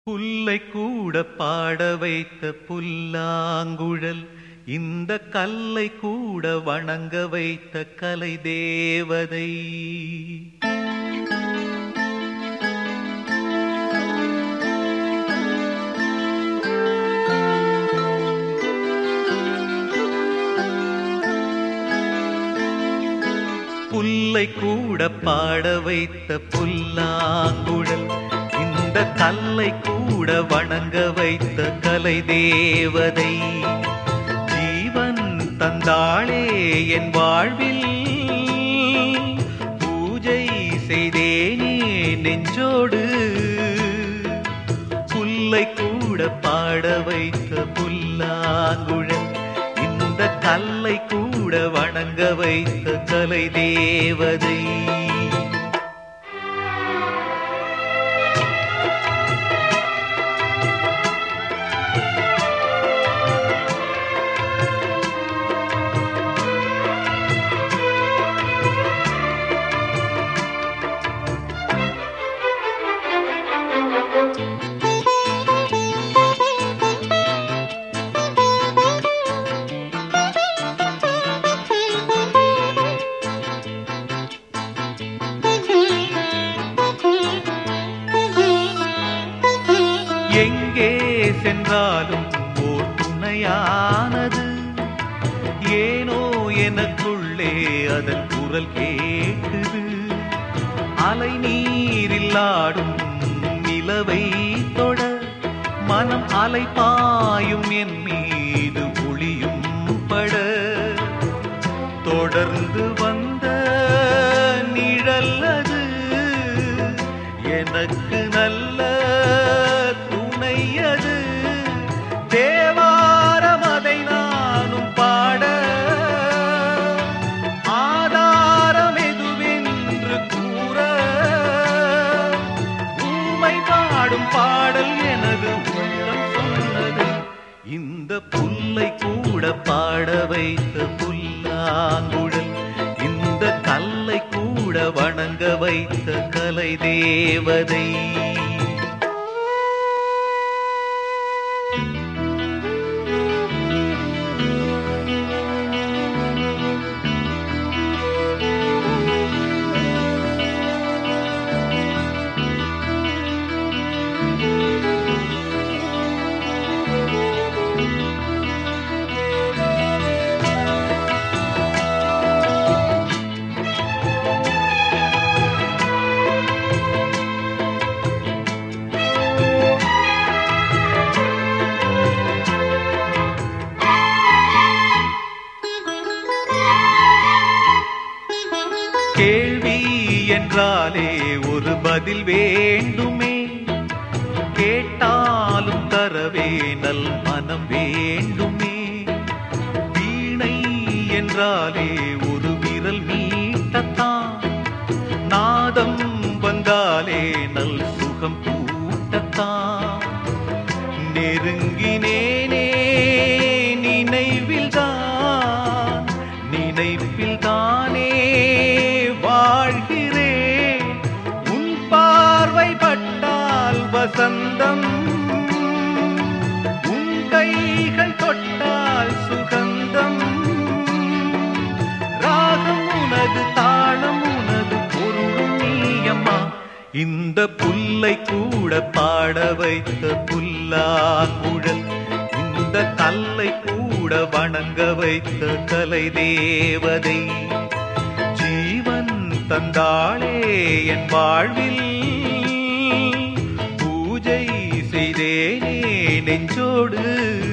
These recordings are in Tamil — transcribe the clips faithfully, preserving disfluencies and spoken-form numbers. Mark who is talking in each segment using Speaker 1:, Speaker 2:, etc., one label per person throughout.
Speaker 1: புல்லை கூட பாட வைத்த புல்லாங்குழல், இந்த கல்லை கூட வணங்க வைத்த கலை தேவதை. புல்லை கூட பாட வைத்த புல்லாங்குழல், இந்த கல்லை கூட வணங்க வைத்த கலை தேவதை. ஜீவன் தந்தாளே என் வாழ்வில், பூஜை செய்தேனே நெஞ்சோடு. புல்லை கூட பாட வைத்த புல்லாங்குழல், இந்த கல்லை கூட வணங்க வைத்த கலை தேவதை. எங்கே சென்றாலும் ஓர் துணையானது, ஏனோ எனக்குள்ளே அதன் குரல் கேட்டது. அலை நீரில் ஆடும் நிலவை தொட, மனம் அலை பாயும் என் மீது ஒளியும் பட. தொடர்ந்து வந்த நிழல் அது, எனக்கு நல்ல துணையது. தேவாரம் அதை நானும் பாட, ஆதாரம் எதுவென்று கூற. ஊமை பாடும் பாடல் எனது உள்ளம் சொன்னது, இந்த புல்லை கூட பாட வைத்த புல்லாங்குழல், இந்த கல்லை கூட வணங்க வைத்த கலை தேவதை. கேள்வி என்றாலே ஒரு பதில் வேண்டுமே, கேட்டாலும் தரவே நல் மனம் வேண்டுமே. வீணை என்றாலே ஒரு விரல் மீட்டத்தான், நாதம் வந்தாலே நல் சுகம் கூட்டத்தான். நெருங்கினேனே நினைவில்தான், நினைப்பில்தானே வாழ்கிறேன். உன் பார்வை பட்டால் வசந்தம், உன் கைகள் தொட்டால் சுகந்தம். ராகம் உனது, தாளம் உனது, பொருளும் நீயம்மா. இந்த புல்லை கூட பாட வைத்த புல்லாங்குழல், இந்த கல்லை கூட வணங்க வைத்த கலை தேவதை. ஜீவன் தந்தாளே என் வாழ்வில், பூஜை செய்தேனே நெஞ்சோடு.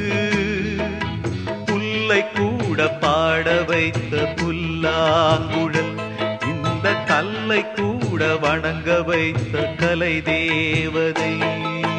Speaker 1: புல்லை கூட பாட வைத்த புல்லாங்குழல், இந்த கல்லை கூட வணங்க வைத்த கலை தேவதை.